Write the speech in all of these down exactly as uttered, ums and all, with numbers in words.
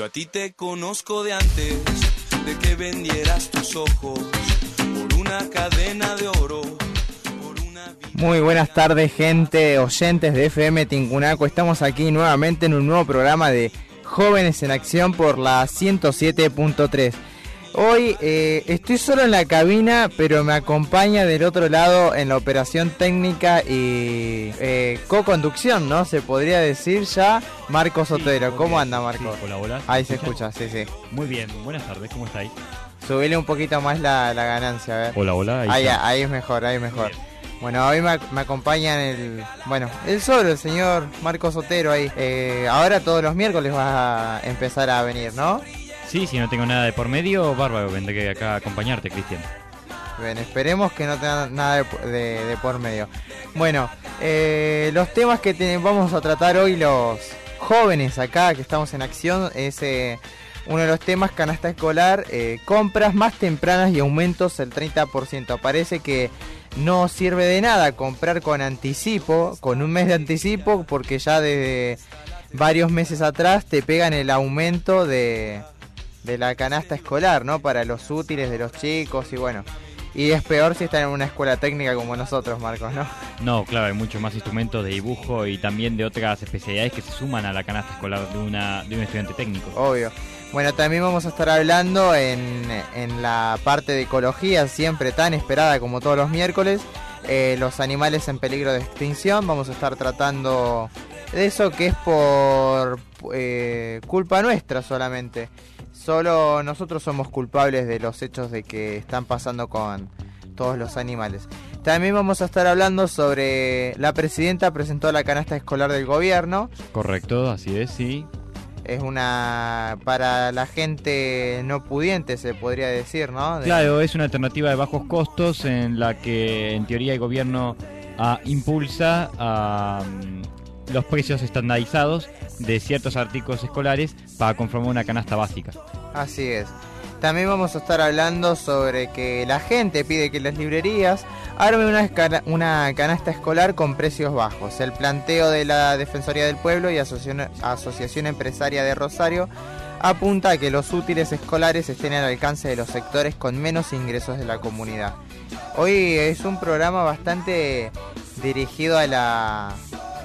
Yo a ti te conozco de antes de que vendieras tus ojos por una cadena de oro. Muy buenas tardes, gente, oyentes de F M Tincunaco. Estamos aquí nuevamente en un nuevo programa de Jóvenes en Acción por la ciento siete punto tres. Hoy eh, estoy solo en la cabina, pero me acompaña del otro lado en la operación técnica y eh, co-conducción, ¿no? Se podría decir ya, Marcos Otero. Sí, ¿cómo anda, Marcos? Sí, hola, hola. Ahí se escucha, sí, sí. Muy bien, buenas tardes, ¿cómo estáis? Subile un poquito más la, la ganancia, a ver. Hola, hola. Ahí, ahí, ahí es mejor, ahí es mejor. Bueno, hoy me, me acompañan el, bueno, el solo, el señor Marcos Otero ahí. Eh, ahora todos los miércoles va a empezar a venir, ¿no? Sí, si no tengo nada de por medio, bárbaro, vendré acá a acompañarte, Cristian. Bien, esperemos que no tenga nada de, de, de por medio. Bueno, eh, los temas que te, vamos a tratar hoy los jóvenes acá, que estamos en acción, es eh, uno de los temas, canasta escolar, eh, compras más tempranas y aumentos el treinta por ciento. Parece que no sirve de nada comprar con anticipo, con un mes de anticipo, porque ya desde varios meses atrás te pegan el aumento de... de la canasta escolar, ¿no? Para los útiles de los chicos y bueno. Y es peor si están en una escuela técnica como nosotros, Marcos, ¿no? No, claro, hay muchos más instrumentos de dibujo y también de otras especialidades que se suman a la canasta escolar de una de un estudiante técnico. Obvio. Bueno, también vamos a estar hablando en, en la parte de ecología, siempre tan esperada como todos los miércoles, eh, los animales en peligro de extinción. Vamos a estar tratando de eso que es por eh, culpa nuestra solamente. Solo nosotros somos culpables de los hechos de que están pasando con todos los animales. También vamos a estar hablando sobre... La presidenta presentó la canasta escolar del gobierno. Correcto, así es, sí. Es una... para la gente no pudiente, se podría decir, ¿no? De... Claro, es una alternativa de bajos costos en la que en teoría el gobierno ah, impulsa a... los precios estandarizados de ciertos artículos escolares para conformar una canasta básica. Así es. También vamos a estar hablando sobre que la gente pide que las librerías armen una, escala, una canasta escolar con precios bajos. El planteo de la Defensoría del Pueblo y Asociación, Asociación Empresaria de Rosario apunta a que los útiles escolares estén al alcance de los sectores con menos ingresos de la comunidad. Hoy es un programa bastante dirigido a la...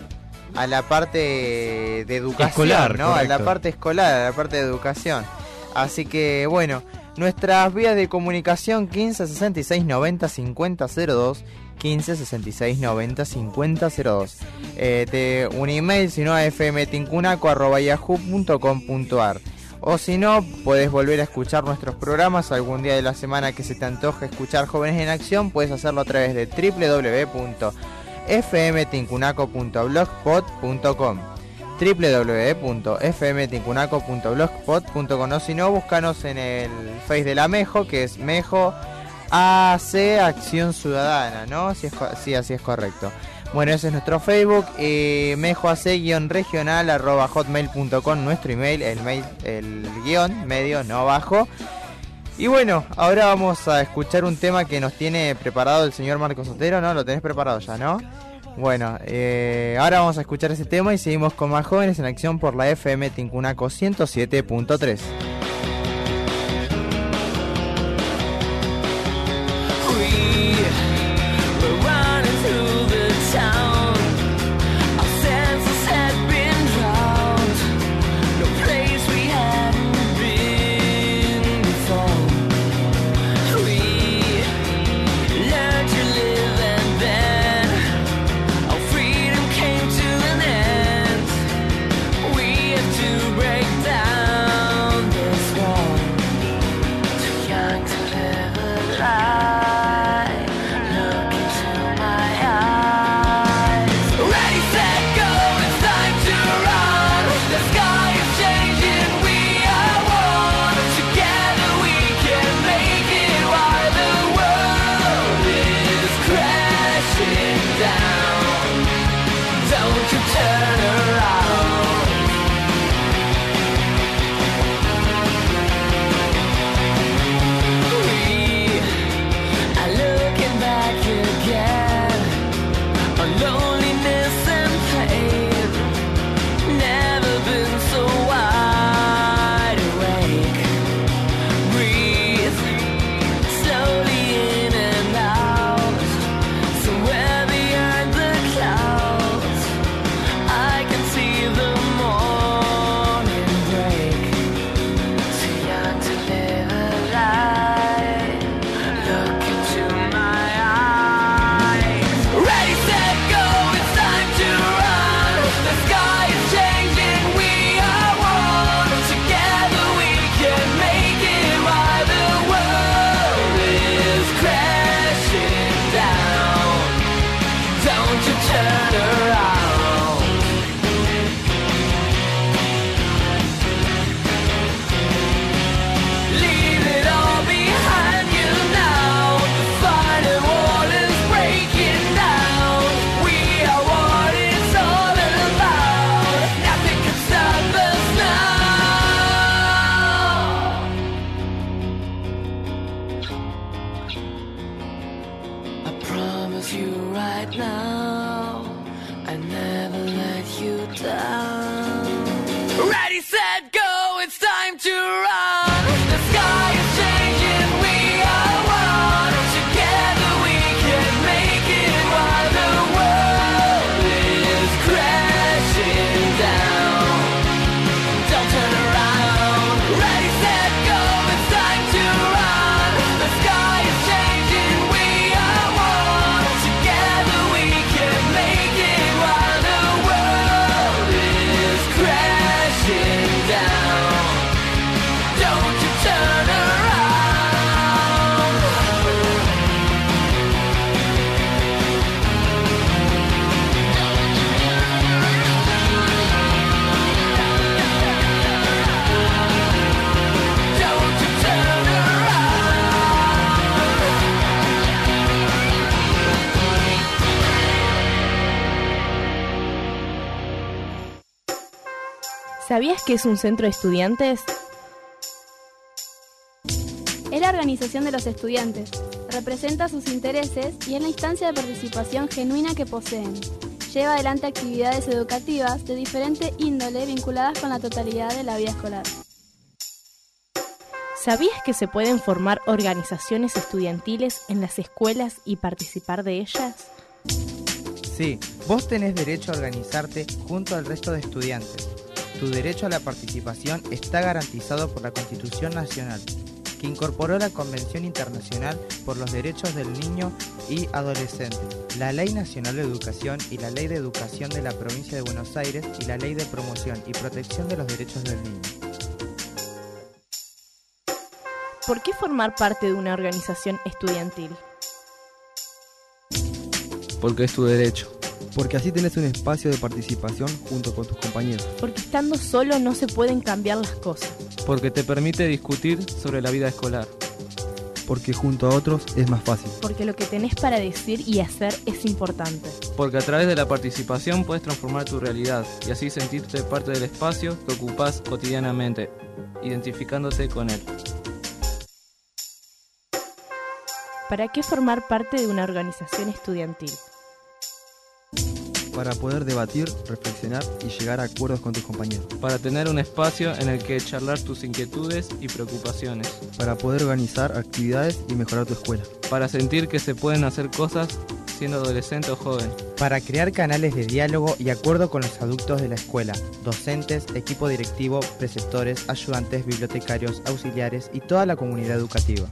a la parte de educación, escolar, ¿no? correcto. A la parte escolar, a la parte de educación. Así que, bueno, nuestras vías de comunicación quince sesenta y seis noventa cincuenta cero dos, quince sesenta y seis noventa cincuenta cero dos. Eh, te, un email, si no, a fmtincunaco arroba yahoo punto com punto ar. O si no, puedes volver a escuchar nuestros programas algún día de la semana que se te antoje escuchar Jóvenes en Acción. Puedes hacerlo a través de doble u doble u doble u punto f m tincunaco punto blogspot punto com, doble u doble u doble u punto f m tincunaco punto blogspot punto com, o si no, búscanos en el Face de la Mejo, que es Mejo A C Acción Ciudadana, ¿no? Si es, sí, así es correcto. Bueno, ese es nuestro Facebook, y Mejo A C guión regional arroba hotmail punto com, nuestro email, el mail, el guión medio, no bajo. Y bueno, ahora vamos a escuchar un tema que nos tiene preparado el señor Marcos Otero, ¿no? Lo tenés preparado ya, ¿no? Bueno, eh, ahora vamos a escuchar ese tema y seguimos con más Jóvenes en Acción por la F M Tincunaco ciento siete punto tres. Never been so wide. ¿Sabías que es un centro de estudiantes? Es la organización de los estudiantes, representa sus intereses y es la instancia de participación genuina que poseen. Lleva adelante actividades educativas de diferente índole vinculadas con la totalidad de la vida escolar. ¿Sabías que se pueden formar organizaciones estudiantiles en las escuelas y participar de ellas? Sí, vos tenés derecho a organizarte junto al resto de estudiantes. Tu derecho a la participación está garantizado por la Constitución Nacional, que incorporó la Convención Internacional por los Derechos del Niño y Adolescente, la Ley Nacional de Educación y la Ley de Educación de la Provincia de Buenos Aires y la Ley de Promoción y Protección de los Derechos del Niño. ¿Por qué formar parte de una organización estudiantil? Porque es tu derecho. Porque así tenés un espacio de participación junto con tus compañeros. Porque estando solo no se pueden cambiar las cosas. Porque te permite discutir sobre la vida escolar. Porque junto a otros es más fácil. Porque lo que tenés para decir y hacer es importante. Porque a través de la participación puedes transformar tu realidad y así sentirte parte del espacio que ocupás cotidianamente, identificándote con él. ¿Para qué formar parte de una organización estudiantil? Para poder debatir, reflexionar y llegar a acuerdos con tus compañeros. Para tener un espacio en el que charlar tus inquietudes y preocupaciones. Para poder organizar actividades y mejorar tu escuela. Para sentir que se pueden hacer cosas siendo adolescente o joven. Para crear canales de diálogo y acuerdo con los adultos de la escuela, docentes, equipo directivo, preceptores, ayudantes, bibliotecarios, auxiliares y toda la comunidad educativa.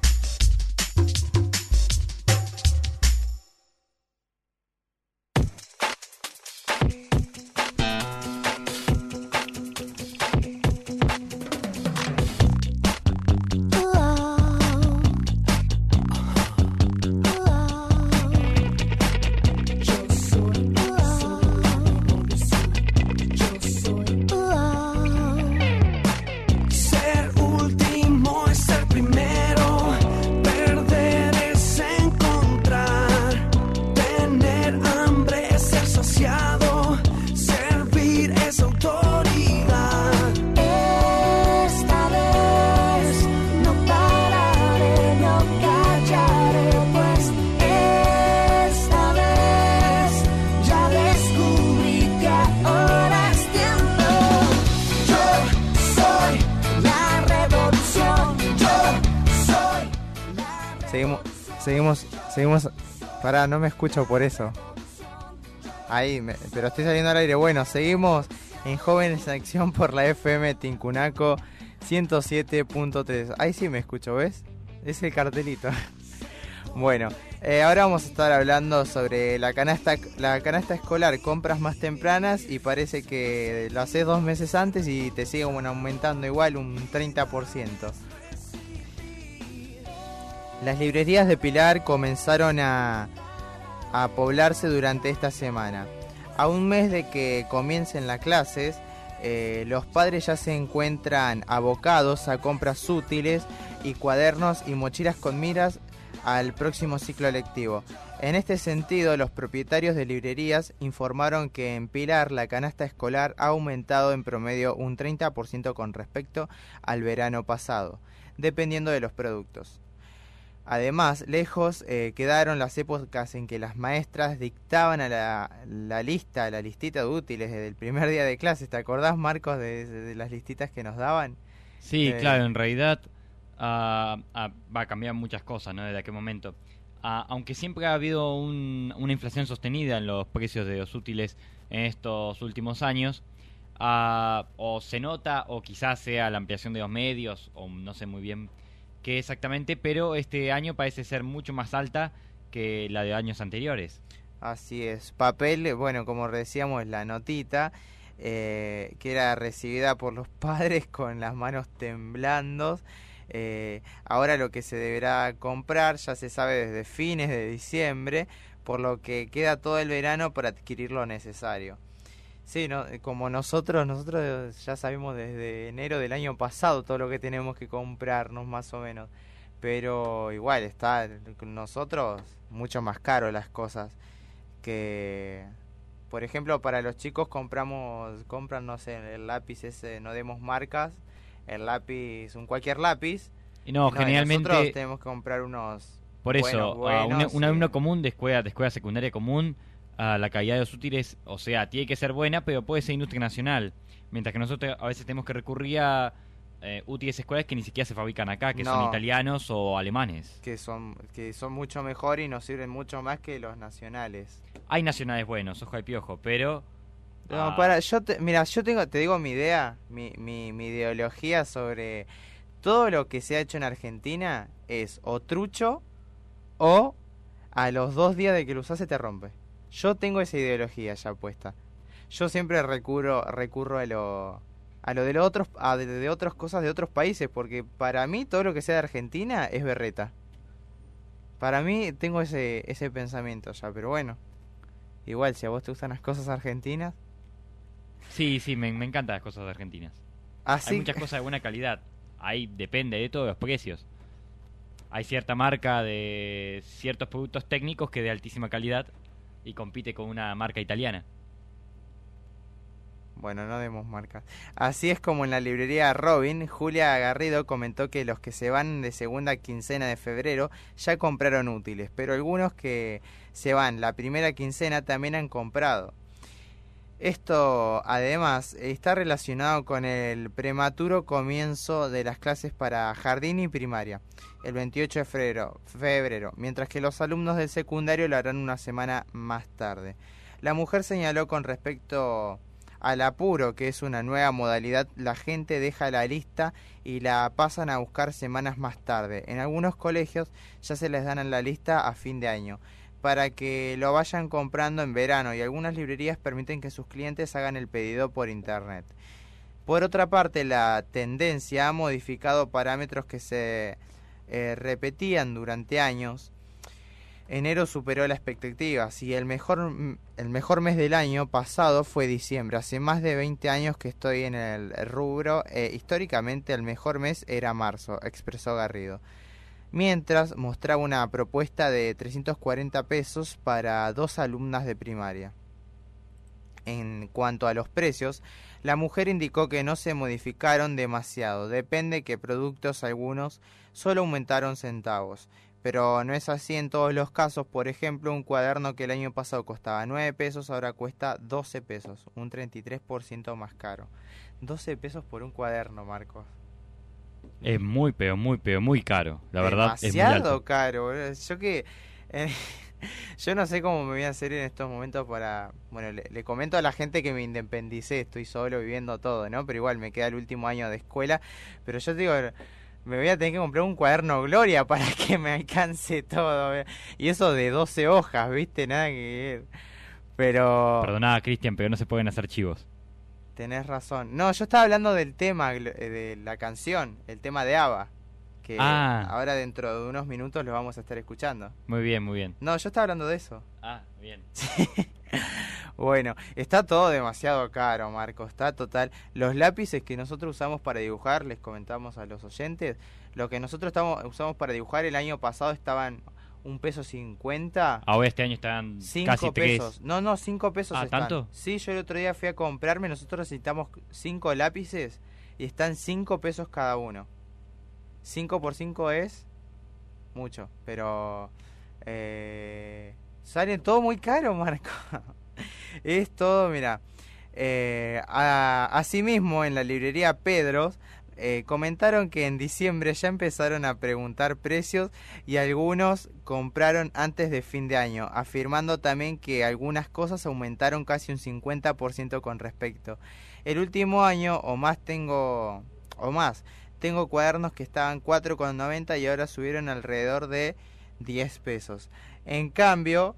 Seguimos, seguimos, seguimos. Pará, no me escucho por eso. Ahí, me, pero estoy saliendo al aire. Bueno, seguimos en Jóvenes en Acción por la F M Tincunaco ciento siete punto tres. Ahí sí me escucho, ¿ves? Es el cartelito. Bueno, eh, ahora vamos a estar hablando sobre la canasta, la canasta escolar, compras más tempranas, y parece que lo haces dos meses antes y te sigue bueno, aumentando igual un treinta por ciento. Las librerías de Pilar comenzaron a, a poblarse durante esta semana. A un mes de que comiencen las clases, eh, los padres ya se encuentran abocados a compras útiles y cuadernos y mochilas con miras al próximo ciclo lectivo. En este sentido, los propietarios de librerías informaron que en Pilar la canasta escolar ha aumentado en promedio un treinta por ciento con respecto al verano pasado, dependiendo de los productos. Además, lejos eh, quedaron las épocas en que las maestras dictaban a la, la lista, la listita de útiles desde el primer día de clases. ¿Te acordás, Marcos, de, de, de las listitas que nos daban? Sí, eh, claro, en realidad uh, uh, va a cambiar muchas cosas, ¿no? Desde aquel momento. Uh, aunque siempre ha habido un, una inflación sostenida en los precios de los útiles en estos últimos años, uh, o se nota, o quizás sea la ampliación de los medios, o no sé muy bien qué exactamente, pero este año parece ser mucho más alta que la de años anteriores. Así es. Papel, bueno, como decíamos, la notita, eh, que era recibida por los padres con las manos temblando. Eh, ahora lo que se deberá comprar ya se sabe desde fines de diciembre, por lo que queda todo el verano para adquirir lo necesario. Sí, no, como nosotros, nosotros ya sabemos desde enero del año pasado todo lo que tenemos que comprarnos más o menos, pero igual está con nosotros mucho más caro las cosas que, por ejemplo, para los chicos compramos, compran, no sé, el lápiz ese, no demos marcas, el lápiz, un cualquier lápiz. Y no, y generalmente... nosotros tenemos que comprar unos... Por eso, buenos, buenos, a un, un y- alumno común de escuela, de escuela secundaria común, a la calidad de los útiles, o sea, tiene que ser buena, pero puede ser industria nacional. Mientras que nosotros a veces tenemos que recurrir a eh, útiles escolares que ni siquiera se fabrican acá, que son No. italianos o alemanes. que son que son mucho mejor y nos sirven mucho más que los nacionales. Hay nacionales buenos, ojo al piojo, pero... No, ah, para, yo te, mira, yo tengo, te digo mi idea, mi, mi, mi ideología sobre todo lo que se ha hecho en Argentina es o trucho o a los dos días de que lo usas se te rompe. Yo tengo esa ideología ya puesta. Yo siempre recurro recurro a lo a lo de los otros a de, de otras cosas de otros países porque para mí todo lo que sea de Argentina es berreta. Para mí tengo ese ese pensamiento ya, pero bueno. Igual si a vos te gustan las cosas argentinas, Sí, sí, me, me encantan las cosas de argentinas. así Hay muchas cosas de buena calidad. Ahí depende de todos los precios. Hay cierta marca de ciertos productos técnicos que es de altísima calidad y compite con una marca italiana. Bueno, no demos marcas. Así es como en la librería Robin, Julia Garrido comentó que los que se van de segunda quincena de febrero ya compraron útiles, pero algunos que se van la primera quincena también han comprado. Esto, además, está relacionado con el prematuro comienzo de las clases para jardín y primaria, el veintiocho de febrero, febrero, mientras que los alumnos del secundario lo harán una semana más tarde. La mujer señaló con respecto al apuro, que es una nueva modalidad, la gente deja la lista y la pasan a buscar semanas más tarde. En algunos colegios ya se les dan la lista a fin de año, para que lo vayan comprando en verano, y algunas librerías permiten que sus clientes hagan el pedido por internet. Por otra parte, la tendencia ha modificado parámetros que se eh, repetían durante años. Enero superó la expectativa, y el mejor, el mejor mes del año pasado fue diciembre. Hace más de veinte años que estoy en el rubro, eh, históricamente el mejor mes era marzo, expresó Garrido. Mientras mostraba una propuesta de trescientos cuarenta pesos para dos alumnas de primaria. En cuanto a los precios, la mujer indicó que no se modificaron demasiado, depende que productos algunos solo aumentaron centavos, pero no es así en todos los casos. Por ejemplo, un cuaderno que el año pasado costaba nueve pesos ahora cuesta doce pesos, un treinta y tres por ciento más caro. doce pesos por un cuaderno, Marcos. Es muy, pero muy, pero muy caro. La verdad, es muy Demasiado alto. caro, boludo. Yo que... eh, yo no sé cómo me voy a hacer en estos momentos para... Bueno, le, le comento a la gente que me independicé, estoy solo viviendo todo, ¿no? Pero igual me queda el último año de escuela. Pero yo te digo, me voy a tener que comprar un cuaderno Gloria para que me alcance todo. ¿Ve? Y eso de doce hojas, ¿viste? Nada que ver. Pero... Perdonada, Cristian, pero no se pueden hacer chivos. Tenés razón. No, yo estaba hablando del tema, eh, de la canción, el tema de ABBA, que Ah. ahora dentro de unos minutos lo vamos a estar escuchando. Muy bien, muy bien. No, yo estaba hablando de eso. Ah, bien. Bueno, está todo demasiado caro, Marco, está total. Los lápices que nosotros usamos para dibujar, les comentamos a los oyentes, lo que nosotros estamos, usamos para dibujar el año pasado estaban un peso cincuenta. Ahora este año están Cinco casi tres. pesos. No, no, cinco pesos Ah, están. ¿tanto? Sí, yo el otro día fui a comprarme, nosotros necesitamos cinco lápices y están cinco pesos cada uno. Cinco por cinco es mucho, pero eh, sale todo muy caro, Marco. Es todo, mira. Eh, a- asimismo, en la librería Pedros eh, comentaron que en diciembre ya empezaron a preguntar precios y algunos compraron antes de fin de año, afirmando también que algunas cosas aumentaron casi un cincuenta por ciento con respecto. El último año o más tengo o más tengo cuadernos que estaban cuatro con noventa y ahora subieron alrededor de diez pesos. En cambio,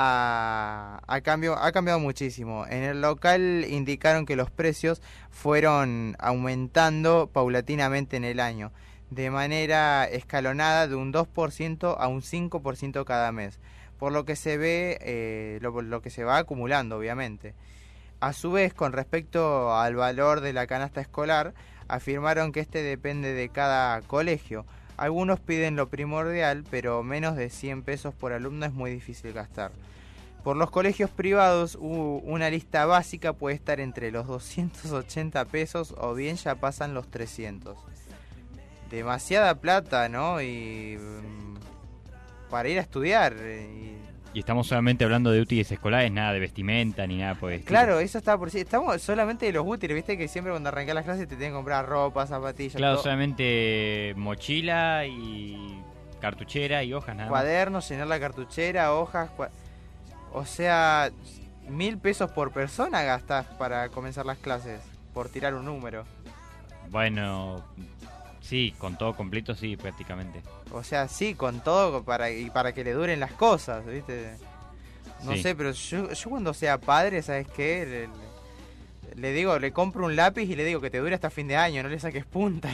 a, a cambio ha cambiado muchísimo. En el local indicaron que los precios fueron aumentando paulatinamente en el año, de manera escalonada de un dos por ciento a un cinco por ciento cada mes, por lo que se ve eh, lo, lo que se va acumulando, obviamente. A su vez, con respecto al valor de la canasta escolar, afirmaron que este depende de cada colegio. Algunos piden lo primordial, pero menos de cien pesos por alumno es muy difícil gastar. Por los colegios privados, u- una lista básica puede estar entre los doscientos ochenta pesos o bien ya pasan los trescientos. Demasiada plata, ¿no? Y mm, para ir a estudiar. Y, Y estamos solamente hablando de útiles escolares, nada de vestimenta ni nada por el estilo. claro, eso está por sí. Estamos solamente de los útiles, ¿viste? Que siempre cuando arrancás las clases te tienen que comprar ropa, zapatillas, Claro, todo. solamente mochila y cartuchera y hojas nada más. Cuadernos, llenar la cartuchera, hojas. Cua... O sea, mil pesos por persona gastás para comenzar las clases, por tirar un número. Bueno, sí, con todo completo sí, prácticamente. O sea, sí, con todo para y para que le duren las cosas, ¿viste? No Sí. sé, pero yo, yo cuando sea padre, ¿sabes qué? Le, le- le digo, le compro un lápiz y le digo que te dure hasta fin de año, no le saques punta.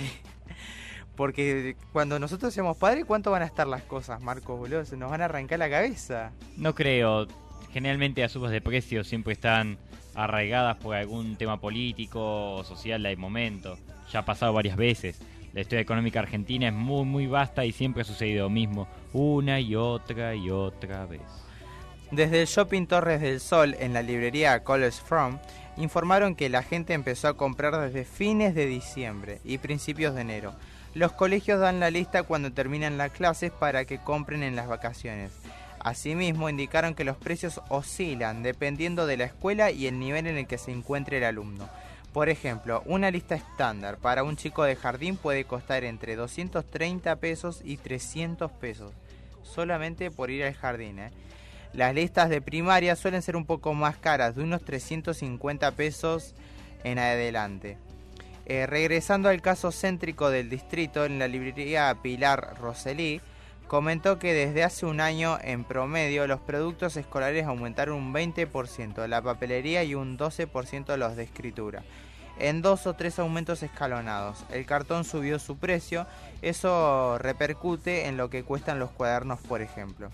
Porque cuando nosotros seamos padres, ¿cuánto van a estar las cosas, Marcos, boludo? Se nos van a arrancar la cabeza. No creo. Generalmente las subas de precios siempre están arraigadas por algún tema político o social del momento. Ya ha pasado varias veces. La historia económica argentina es muy muy vasta y siempre ha sucedido lo mismo, una y otra y otra vez. Desde el Shopping Torres del Sol, en la librería College From, informaron que la gente empezó a comprar desde fines de diciembre y principios de enero. Los colegios dan la lista cuando terminan las clases para que compren en las vacaciones. Asimismo, indicaron que los precios oscilan dependiendo de la escuela y el nivel en el que se encuentre el alumno. Por ejemplo, una lista estándar para un chico de jardín puede costar entre doscientos treinta pesos y trescientos pesos, solamente por ir al jardín, ¿eh? Las listas de primaria suelen ser un poco más caras, de unos trescientos cincuenta pesos en adelante. Eh, regresando al caso céntrico del distrito, en la librería Pilar Roselí, comentó que desde hace un año, en promedio, los productos escolares aumentaron un veinte por ciento, la papelería y un doce por ciento los de escritura. En dos o tres aumentos escalonados. El cartón subió su precio, eso repercute en lo que cuestan los cuadernos, por ejemplo.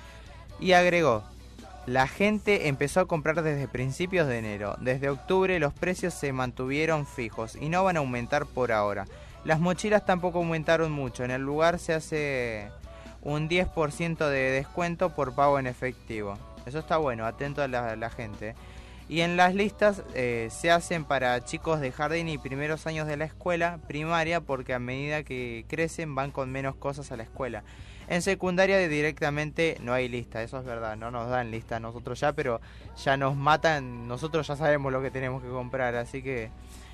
Y agregó, la gente empezó a comprar desde principios de enero. Desde octubre los precios se mantuvieron fijos y no van a aumentar por ahora. Las mochilas tampoco aumentaron mucho, en el lugar se hace un diez por ciento de descuento por pago en efectivo. Eso está bueno, atento a la, la gente. Y en las listas eh, se hacen para chicos de jardín y primeros años de la escuela primaria, porque a medida que crecen van con menos cosas a la escuela. En secundaria directamente no hay lista, eso es verdad, no nos dan lista nosotros ya, pero ya nos matan, nosotros ya sabemos lo que tenemos que comprar, así que...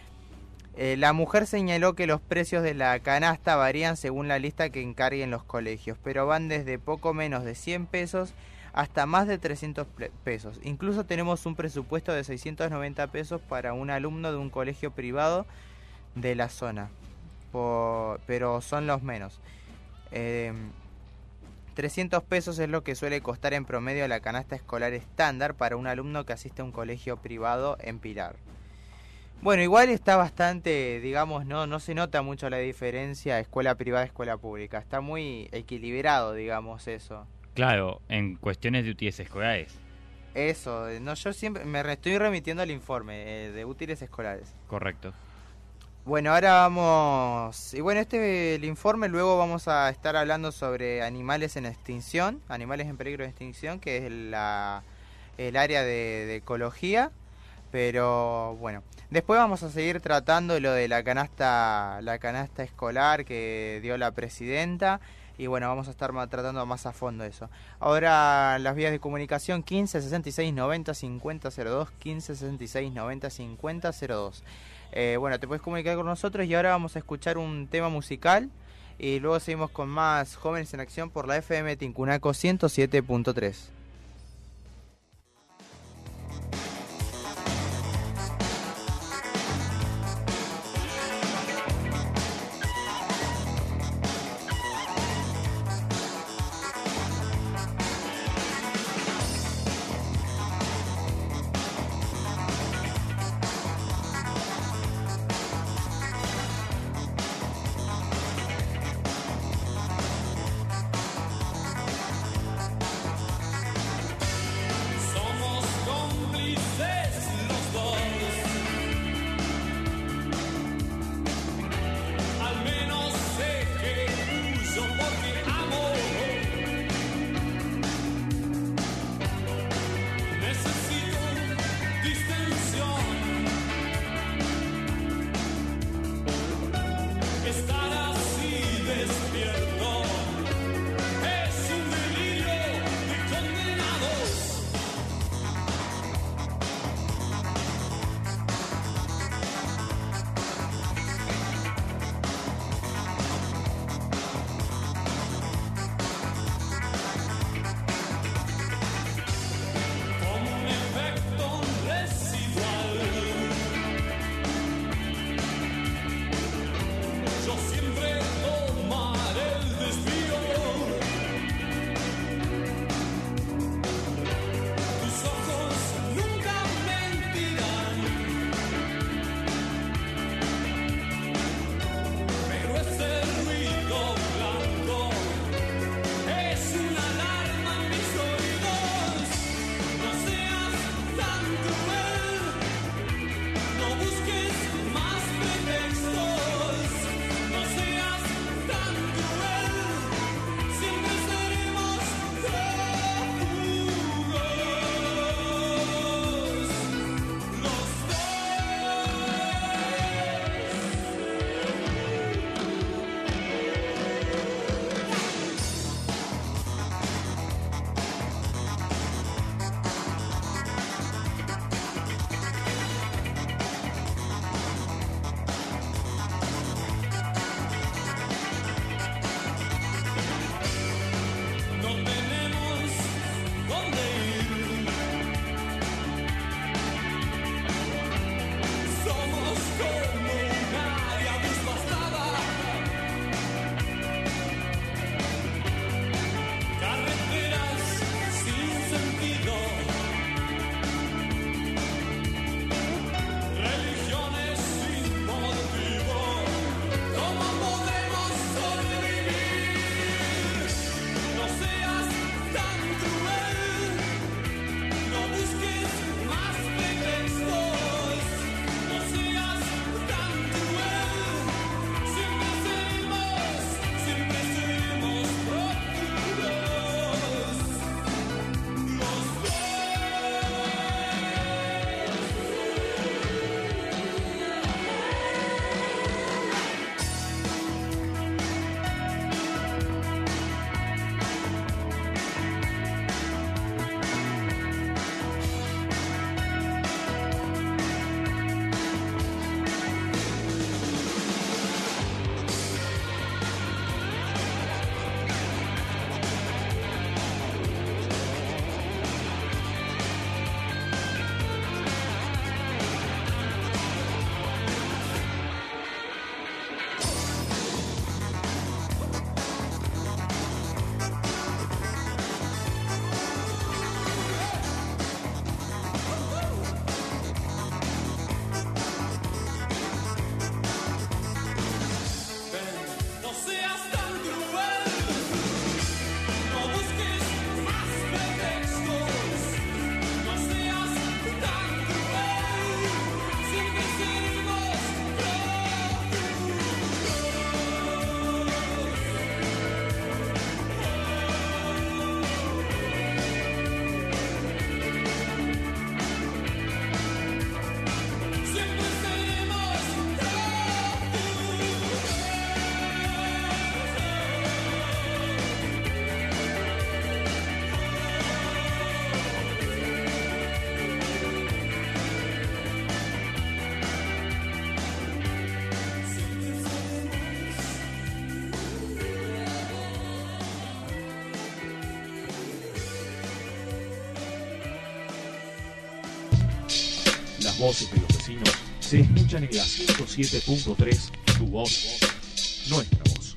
Eh, la mujer señaló que los precios de la canasta varían según la lista que encarguen los colegios, pero van desde poco menos de cien pesos hasta más de trescientos pesos. Incluso tenemos un presupuesto de seiscientos noventa pesos para un alumno de un colegio privado de la zona, por, pero son los menos. Eh, trescientos pesos es lo que suele costar en promedio la canasta escolar estándar para un alumno que asiste a un colegio privado en Pilar. Bueno, igual está bastante, digamos, no no se nota mucho la diferencia escuela privada, escuela pública. Está muy equilibrado, digamos, eso. Claro, en cuestiones de útiles escolares. Eso, no, yo siempre me re- estoy remitiendo al informe eh, de útiles escolares. Correcto. Bueno, ahora vamos... Y bueno, este el informe, luego vamos a estar hablando sobre animales en extinción, animales en peligro de extinción, que es la, el área de, de ecología. Pero bueno, después vamos a seguir tratando lo de la canasta, la canasta escolar que dio la presidenta. Y bueno, vamos a estar ma- tratando más a fondo eso. Ahora las vías de comunicación quince sesenta y seis noventa cincuenta cero dos, quince sesenta y seis noventa cincuenta cero dos. Eh, bueno, te puedes comunicar con nosotros y ahora vamos a escuchar un tema musical. Y luego seguimos con más Jóvenes en Acción por la F M Tincunaco ciento siete punto tres. voces de los vecinos se escuchan en la ciento siete punto tres, tu voz, nuestra voz.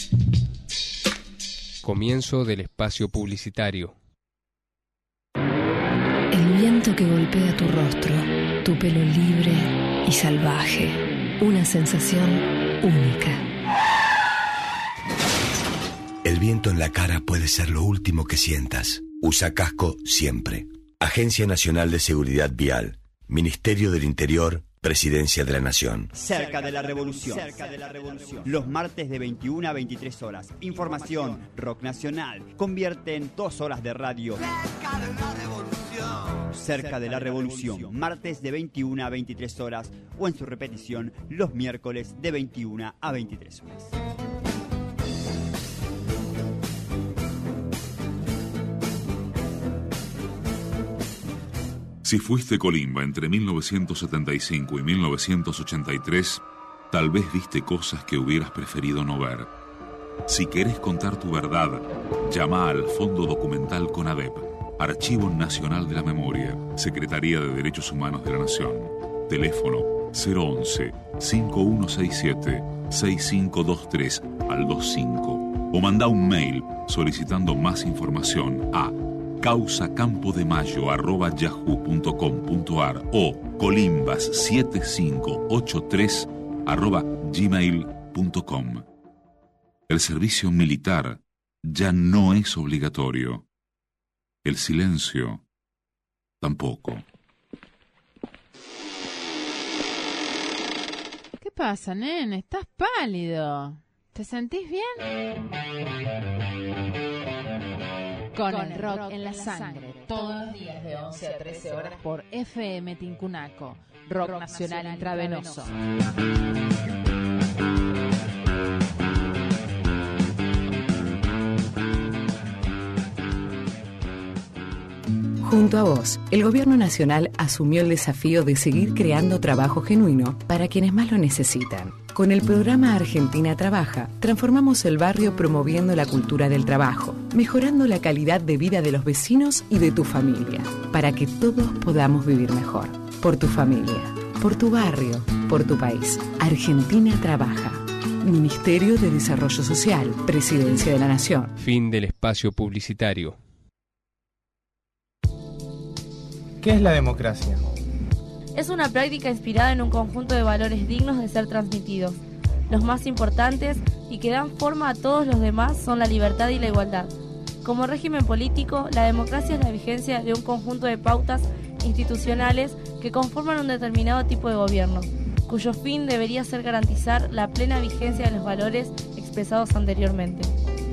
Comienzo del espacio publicitario. El viento que golpea tu rostro, tu pelo libre y salvaje, una sensación única. El viento en la cara puede ser lo último que sientas. Usa casco siempre. Agencia Nacional de Seguridad Vial, Ministerio del Interior, Presidencia de la Nación. Cerca de la Revolución. Cerca de la Revolución. Los martes de veintiuna a veintitrés horas. Información, rock nacional. Convierte en dos horas de radio. Cerca de la Revolución. Cerca de la Revolución. Martes de veintiuna a veintitrés horas. O en su repetición, los miércoles de veintiuna a veintitrés horas. Si fuiste Colimba entre mil novecientos setenta y cinco y mil novecientos ochenta y tres, tal vez viste cosas que hubieras preferido no ver. Si querés contar tu verdad, llama al Fondo Documental CONADEP, Archivo Nacional de la Memoria, Secretaría de Derechos Humanos de la Nación. Teléfono cero once, cinco uno seis siete, seis cinco dos tres al veinticinco o manda un mail solicitando más información a causa campo de mayo arroba yahoo punto com punto ar o colimbas siete cinco ocho tres arroba gmail punto com. El servicio militar ya no es obligatorio. El silencio tampoco. ¿Qué pasa, nene? Estás pálido. ¿Te sentís bien? Con, Con el rock, rock en la sangre, todos los días de once a trece horas por F M Tincunaco, rock, rock nacional intravenoso. Junto a vos, el Gobierno Nacional asumió el desafío de seguir creando trabajo genuino para quienes más lo necesitan. Con el programa Argentina Trabaja, transformamos el barrio promoviendo la cultura del trabajo, mejorando la calidad de vida de los vecinos y de tu familia, para que todos podamos vivir mejor. Por tu familia, por tu barrio, por tu país. Argentina Trabaja. Ministerio de Desarrollo Social, Presidencia de la Nación. Fin del espacio publicitario. ¿Qué es la democracia? Es una práctica inspirada en un conjunto de valores dignos de ser transmitidos. Los más importantes y que dan forma a todos los demás son la libertad y la igualdad. Como régimen político, la democracia es la vigencia de un conjunto de pautas institucionales que conforman un determinado tipo de gobierno, cuyo fin debería ser garantizar la plena vigencia de los valores expresados anteriormente.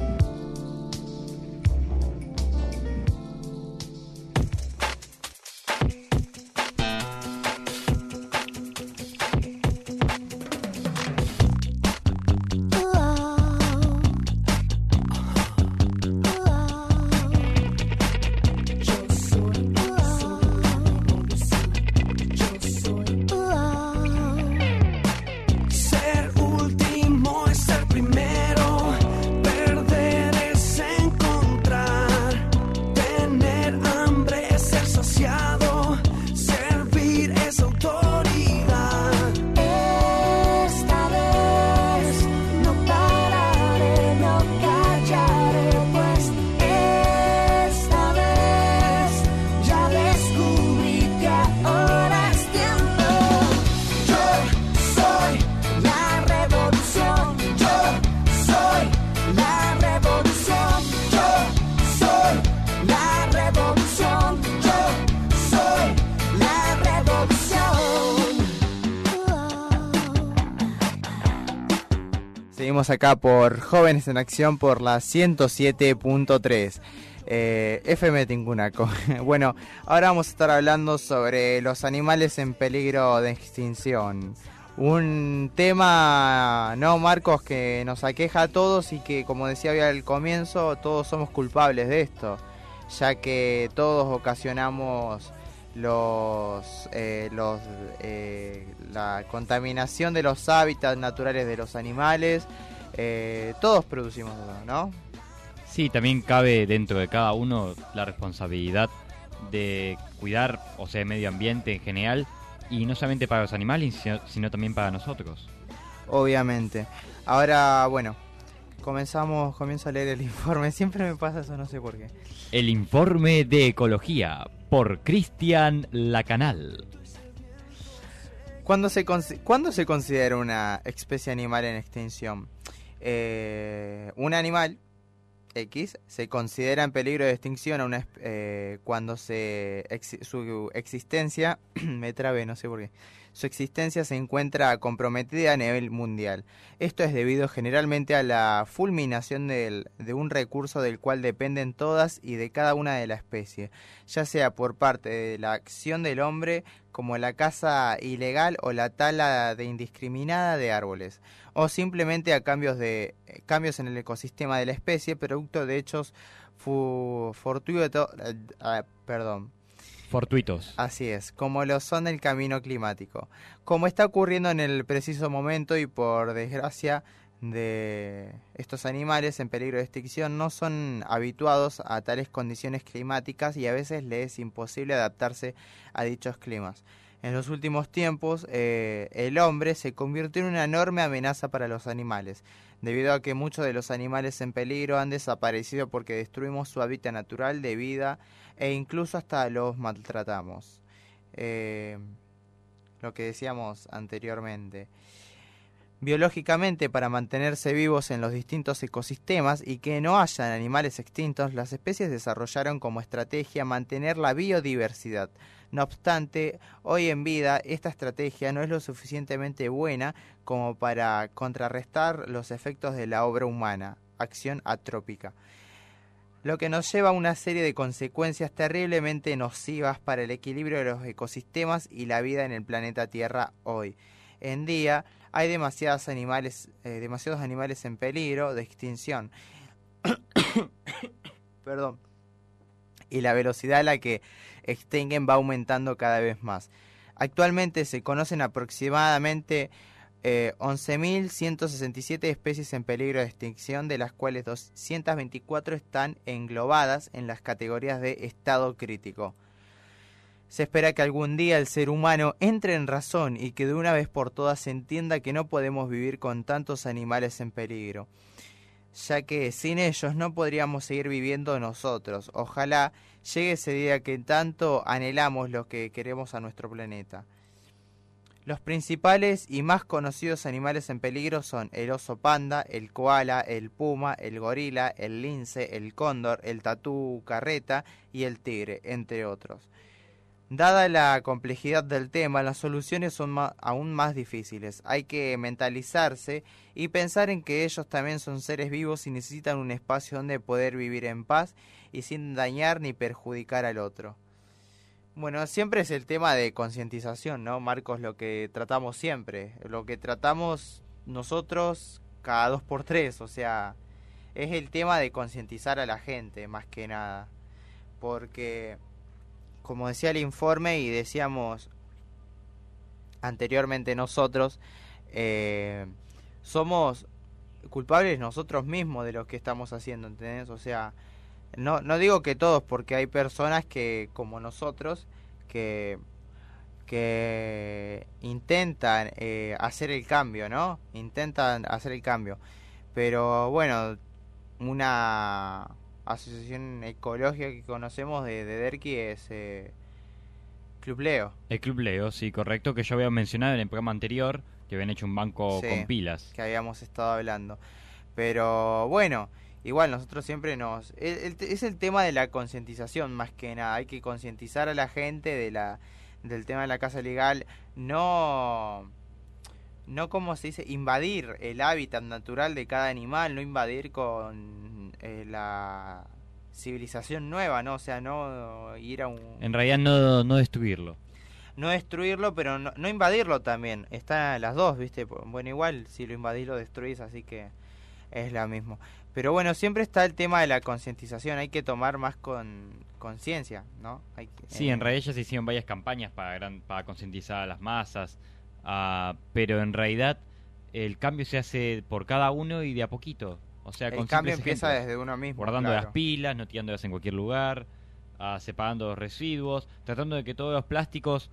Seguimos acá por Jóvenes en Acción por la ciento siete punto tres. Eh, F M Tincunaco. Bueno, ahora vamos a estar hablando sobre los animales en peligro de extinción. Un tema, ¿no, Marcos?, que nos aqueja a todos y que, como decía hoy al comienzo, todos somos culpables de esto, ya que todos ocasionamos los, eh, los eh, la contaminación de los hábitats naturales de los animales. Eh, todos producimos, ¿no? Sí, también cabe dentro de cada uno la responsabilidad de cuidar, o sea, el medio ambiente en general, y no solamente para los animales, sino, sino también para nosotros. Obviamente. Ahora, bueno, comenzamos, comienzo a leer el informe. Siempre me pasa eso, no sé por qué. El informe de ecología por Cristian Lacanal. ¿Cuándo se, ¿Cuándo se considera una especie animal en extinción? Eh, un animal X se considera en peligro de extinción a una, eh, cuando se ex, su existencia me trabé, no sé por qué. Su existencia se encuentra comprometida a nivel mundial. Esto es debido generalmente a la fulminación del, de un recurso del cual dependen todas y de cada una de la especie, ya sea por parte de la acción del hombre, como la caza ilegal o la tala de indiscriminada de árboles, o simplemente a cambios, de, cambios en el ecosistema de la especie, producto de hechos fu, fortuitos, eh, perdón, fortuitos. Así es, como lo son el camino climático. Como está ocurriendo en el preciso momento y por desgracia de estos animales en peligro de extinción no son habituados a tales condiciones climáticas y a veces les es imposible adaptarse a dichos climas. En los últimos tiempos, eh, el hombre se convirtió en una enorme amenaza para los animales, debido a que muchos de los animales en peligro han desaparecido porque destruimos su hábitat natural de vida e incluso hasta los maltratamos. Eh, lo que decíamos anteriormente. Biológicamente, para mantenerse vivos en los distintos ecosistemas y que no hayan animales extintos, las especies desarrollaron como estrategia mantener la biodiversidad. No obstante, hoy en vida esta estrategia no es lo suficientemente buena como para contrarrestar los efectos de la obra humana, acción antrópica, lo que nos lleva a una serie de consecuencias terriblemente nocivas para el equilibrio de los ecosistemas y la vida en el planeta Tierra hoy en día. Hay demasiados animales, eh, demasiados animales en peligro de extinción. Perdón. Y la velocidad a la que extinguen va aumentando cada vez más. Actualmente se conocen aproximadamente eh, once mil ciento sesenta y siete especies en peligro de extinción, de las cuales doscientas veinticuatro están englobadas en las categorías de estado crítico. Se espera que algún día el ser humano entre en razón y que de una vez por todas se entienda que no podemos vivir con tantos animales en peligro, ya que sin ellos no podríamos seguir viviendo nosotros. Ojalá llegue ese día que tanto anhelamos los que queremos a nuestro planeta. Los principales y más conocidos animales en peligro son el oso panda, el koala, el puma, el gorila, el lince, el cóndor, el tatú carreta y el tigre, entre otros. Dada la complejidad del tema, las soluciones son más, aún más difíciles. Hay que mentalizarse y pensar en que ellos también son seres vivos y necesitan un espacio donde poder vivir en paz y sin dañar ni perjudicar al otro. Bueno, siempre es el tema de concientización, ¿no, Marcos? Lo que tratamos siempre, lo que tratamos nosotros cada dos por tres, o sea, es el tema de concientizar a la gente, más que nada, porque como decía el informe y decíamos anteriormente nosotros, eh, somos culpables nosotros mismos de lo que estamos haciendo, ¿entendés? O sea, no, no digo que todos, porque hay personas que, como nosotros, que, que intentan eh, hacer el cambio, ¿no? Intentan hacer el cambio. Pero bueno, una asociación ecológica que conocemos de, de Derqui es eh, Club Leo. El Club Leo, sí, correcto, que yo había mencionado en el programa anterior, que habían hecho un banco sí, con pilas. Que habíamos estado hablando. Pero bueno, igual nosotros siempre nos... El, el, es el tema de la concientización más que nada. Hay que concientizar a la gente de la del tema de la caza legal. No... No, como se dice, invadir el hábitat natural de cada animal, no invadir con eh, la civilización nueva, ¿no? O sea, no ir a un... En realidad no, no destruirlo. No destruirlo, pero no, no invadirlo también. Están las dos, ¿viste? Bueno, igual si lo invadís lo destruís, así que es lo mismo. Pero bueno, siempre está el tema de la concientización, hay que tomar más con conciencia, ¿no? Hay que, sí, eh... en realidad ya se hicieron varias campañas para, gran, para concientizar a las masas. Uh, pero en realidad el cambio se hace por cada uno y de a poquito. O sea, el con cambio empieza ejemplos, desde uno mismo. Guardando claro. las pilas, no tirándolas en cualquier lugar, uh, separando los residuos, tratando de que todos los plásticos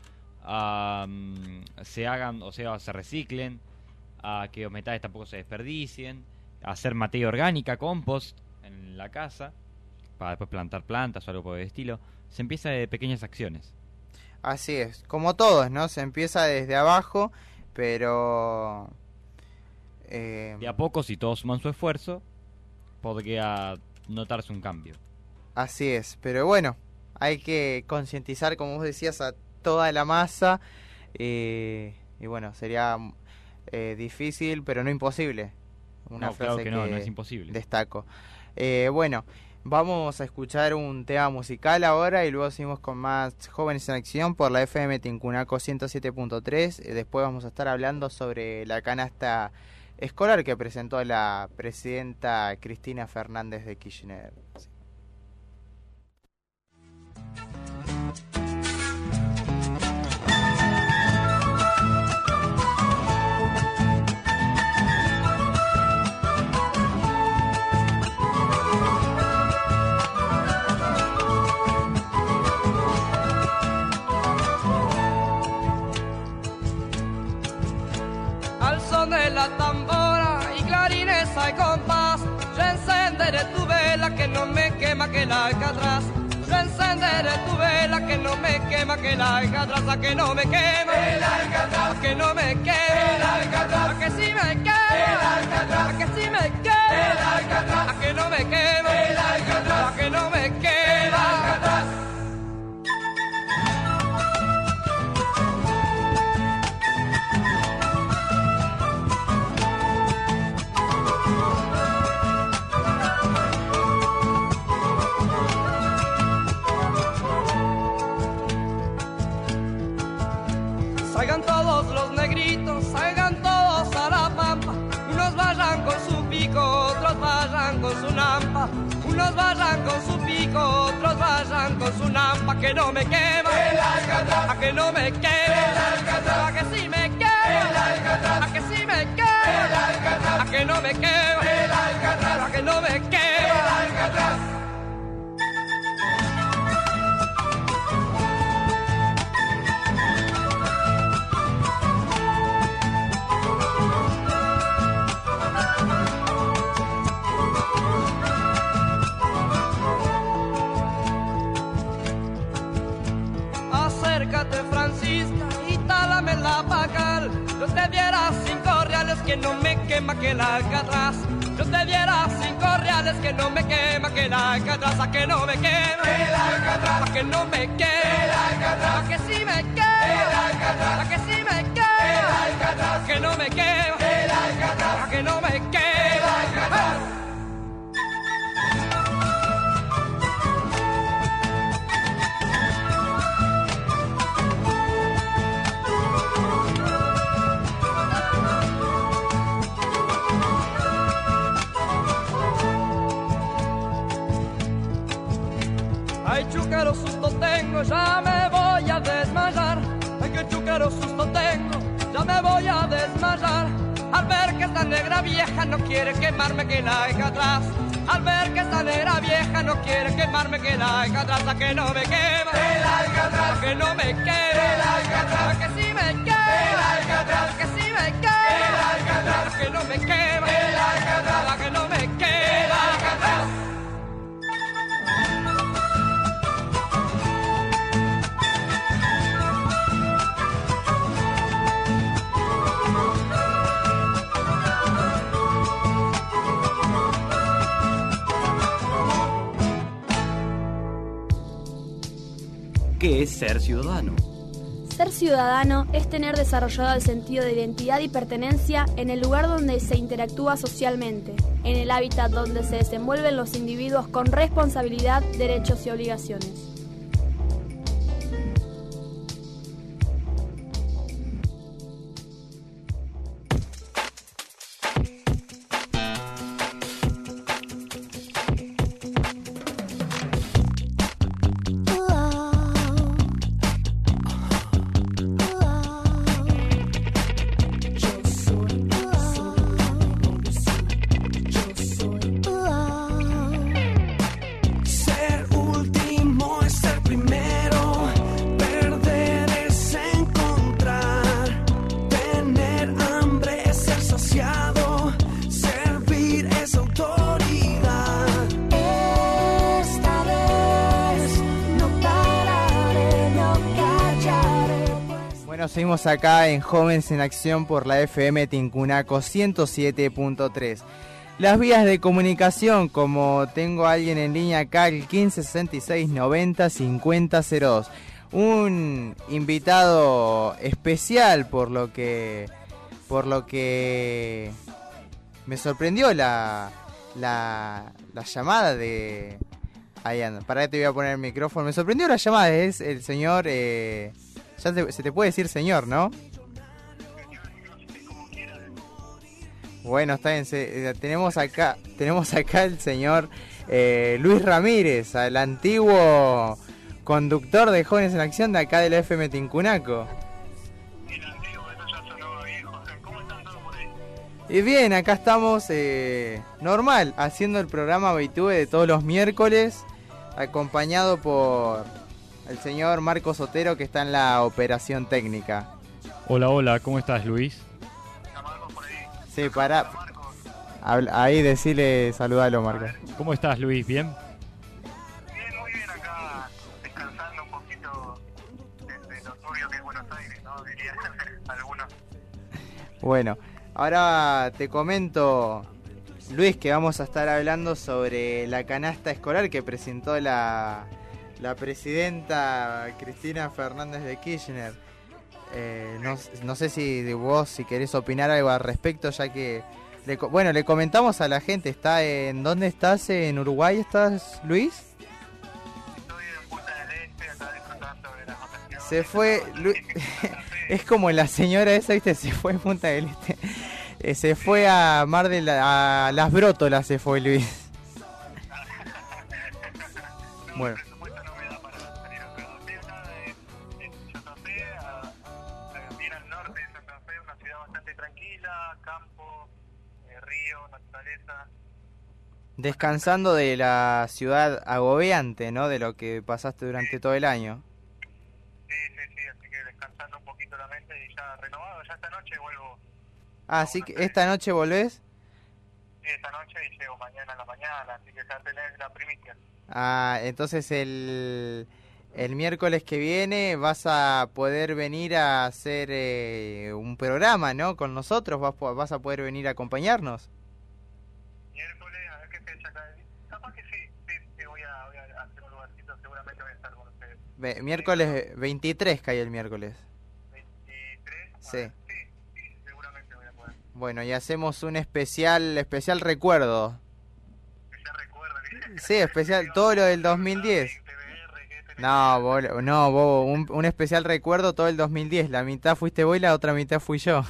a um, se hagan, o sea, se reciclen, a que los metales tampoco se desperdicien, a hacer materia orgánica, compost en la casa, para después plantar plantas o algo por el estilo. Se empieza de pequeñas acciones. Así es, como todos, ¿no? Se empieza desde abajo, pero... Eh... De a poco, si todos suman su esfuerzo, podría notarse un cambio. Así es, pero bueno, hay que concientizar, como vos decías, a toda la masa, eh, y bueno, sería eh, difícil, pero no imposible. Una no, frase claro que, que no, no es imposible. Destaco. Eh, bueno, vamos a escuchar un tema musical ahora y luego seguimos con más Jóvenes en Acción por la F M Tincunaco ciento siete punto tres. Eh, después vamos a estar hablando sobre la canasta escolar que presentó la presidenta Cristina Fernández de Kirchner. Sí. Al son de la tambora y clarines hay compás, yo encenderé tu vela que no me quema que la haga atrás. Yo encenderé tu vela que no me quema que la haga atrás, a que no me quema, a que no me quema, a que sí me quema, a que sí me quema, a que no me quema, a que no me quema. Salgan todos los negritos, salgan todos a la pampa. Unos vayan con su pico, otros vayan con su nampa. Unos vayan con su pico, otros vayan con su nampa. Que no me quema, a que no me quema, a que sí me quema, a que sí me quema, a que no me quema, a que no me quema. Acércate, Francisca, y tálame la pacal. Yo te diera cinco reales que no me quema que la haga atrás. Yo te diera cinco reales que no me quema que la haga atrás. A que no me quema, a que no me quema, a que sí me quema, a que sí me quema, a que no me quema, a que no me quema. Ay, chúcaro susto tengo, ya me voy a desmayar. Ay, qué chúcaro susto tengo, ya me voy a desmayar. Al ver que esta negra vieja no quiere quemarme que la haga atrás. Al ver que esta negra vieja no quiere quemarme que la haga atrás. A que no me quema, a que no me quema, a que sí me quema, a que sí me quema, a que no me quema, a que no me quema. ¿Qué es ser ciudadano? Ser ciudadano es tener desarrollado el sentido de identidad y pertenencia en el lugar donde se interactúa socialmente, en el hábitat donde se desenvuelven los individuos con responsabilidad, derechos y obligaciones. Ser último es Bueno, seguimos acá en Jóvenes en Acción por la F M Tincunaco ciento siete punto tres. Las vías de comunicación, como tengo a alguien en línea acá, el quince sesenta y seis noventa cincuenta cero dos. Un invitado especial por lo que por lo que me sorprendió la la, la llamada de... Ahí anda, pará que te voy a poner el micrófono. Me sorprendió la llamada, es el señor... Eh, ya te, se te puede decir señor, ¿no? Bueno, está bien. Se, eh, tenemos acá tenemos acá el señor eh, Luis Ramírez, el antiguo conductor de Jóvenes en Acción de acá de la F M Tincunaco. Y bien, acá estamos eh, normal, haciendo el programa B T V de todos los miércoles, acompañado por el señor Marcos Sotero, que está en la operación técnica. Hola, hola, ¿cómo estás, Luis? Sí, para... Ahí decile, saludalo, Marcos. ¿Cómo estás, Luis? ¿Bien? Bien, muy bien, acá descansando un poquito de, de lo turbio que es Buenos Aires, ¿no? Diría algunos. Bueno, ahora te comento, Luis, que vamos a estar hablando sobre la canasta escolar que presentó la, la presidenta Cristina Fernández de Kirchner. Eh, no, no sé si vos si querés opinar algo al respecto, ya que le, bueno, le comentamos a la gente. Está en ¿dónde estás? ¿En Uruguay estás, Luis? Estoy en Punta del Este, acá disfrutando de las vacaciones. Se fue Lu... es como la señora esa, ¿viste? Se fue en Punta del Este. Eh, se fue a Mar de la, a Las Brótolas, se fue Luis. No, bueno. El presupuesto no me da para salir acá. Estoy acá de, de Santa Fe, a, a, bien al norte de Santa Fe, una ciudad bastante tranquila, campo, eh, río, naturaleza. Descansando de la ciudad agobiante, ¿no? De lo que pasaste durante sí. todo el año. Sí, sí, sí, así que descansando un poquito la mente y ya renovado. Ya esta noche vuelvo. Ah, así que esta noche volvés. Sí, esta noche y llego mañana a la mañana, así que ya tenés la primicia. Ah, entonces el, el miércoles que viene vas a poder venir a hacer eh, un programa, ¿no? Con nosotros, vas, vas a poder venir a acompañarnos. Miércoles, a ver qué fecha cae. Capaz que sí, sí, sí voy, a, voy a hacer un lugarcito, seguramente voy a estar con ustedes. Ve, miércoles veintitrés cae el miércoles. ¿veintitrés? Sí. Sí, sí, seguramente voy a poder. Bueno, y hacemos un especial, especial recuerdo. Especial recuerdo, ¿qué? Sí, especial, todo lo del dos mil diez. No, vos, no, vos, un, un especial recuerdo todo el dos mil diez. La mitad fuiste vos y la otra mitad fui yo.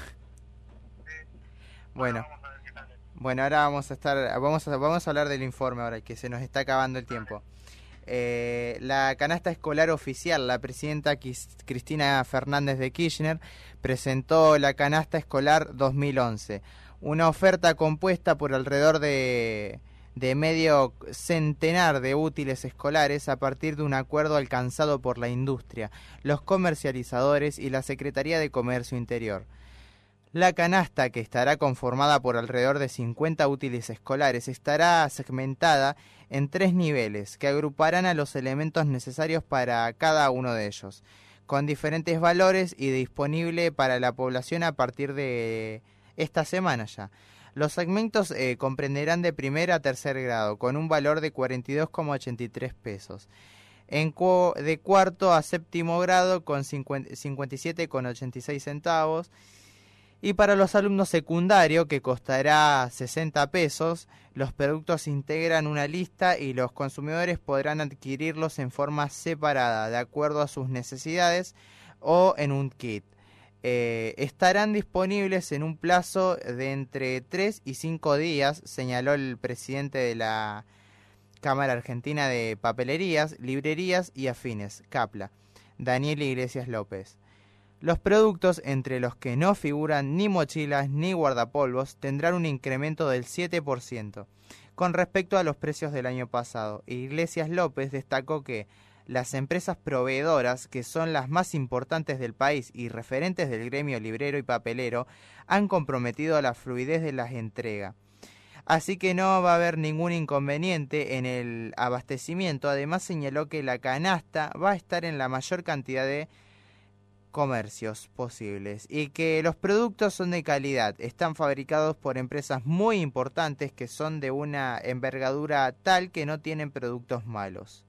Bueno, bueno, ahora vamos a estar, vamos a, vamos a hablar del informe ahora, que se nos está acabando el tiempo. Eh, la canasta escolar oficial, la presidenta Cristina Fernández de Kirchner presentó la canasta escolar dos mil once, una oferta compuesta por alrededor de, de medio centenar de útiles escolares a partir de un acuerdo alcanzado por la industria, los comercializadores y la Secretaría de Comercio Interior. La canasta, que estará conformada por alrededor de cincuenta útiles escolares, estará segmentada en tres niveles que agruparán a los elementos necesarios para cada uno de ellos, con diferentes valores y disponible para la población a partir de esta semana ya. Los segmentos eh, comprenderán de primer a tercer grado, con un valor de cuarenta y dos coma ochenta y tres pesos. En cu de cuarto a séptimo grado, con cincuenta y siete coma ochenta y seis centavos. Y para los alumnos secundarios, que costará sesenta pesos, los productos integran una lista y los consumidores podrán adquirirlos en forma separada, de acuerdo a sus necesidades o en un kit. Eh, estarán disponibles en un plazo de entre tres y cinco días, señaló el presidente de la Cámara Argentina de Papelerías, Librerías y Afines, CAPLA, Daniel Iglesias López. Los productos, entre los que no figuran ni mochilas ni guardapolvos, tendrán un incremento del siete por ciento con respecto a los precios del año pasado. Iglesias López destacó que las empresas proveedoras, que son las más importantes del país y referentes del gremio librero y papelero, han comprometido la fluidez de las entregas. Así que no va a haber ningún inconveniente en el abastecimiento. Además, señaló que la canasta va a estar en la mayor cantidad de comercios posibles y que los productos son de calidad, están fabricados por empresas muy importantes que son de una envergadura tal que no tienen productos malos.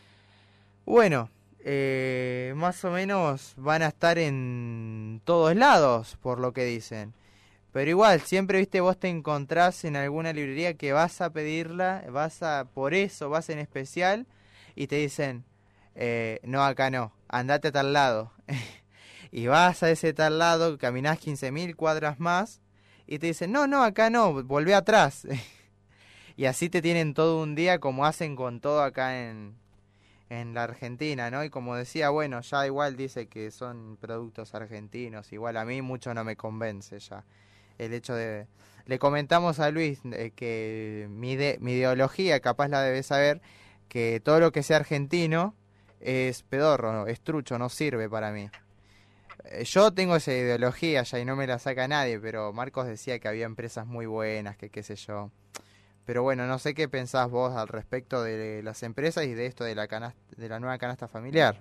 Bueno, eh, más o menos van a estar en todos lados por lo que dicen, pero igual siempre, viste, vos te encontrás en alguna librería que vas a pedirla, vas a por eso, vas en especial y te dicen eh, no, acá no, andate a tal lado. Y vas a ese tal lado, caminás quince mil cuadras más y te dicen, no, no, acá no, volvé atrás. Y así te tienen todo un día como hacen con todo acá en, en la Argentina, ¿no? Y como decía, bueno, ya igual dice que son productos argentinos, igual a mí mucho no me convence ya. El hecho de... Le comentamos a Luis eh, que mi, de, mi ideología, capaz la debe saber, que todo lo que sea argentino es pedorro, es trucho, no sirve para mí. Yo tengo esa ideología ya y no me la saca nadie, pero Marcos decía que había empresas muy buenas, que qué sé yo. Pero bueno, no sé qué pensás vos al respecto de las empresas y de esto de la canasta, de la nueva canasta familiar.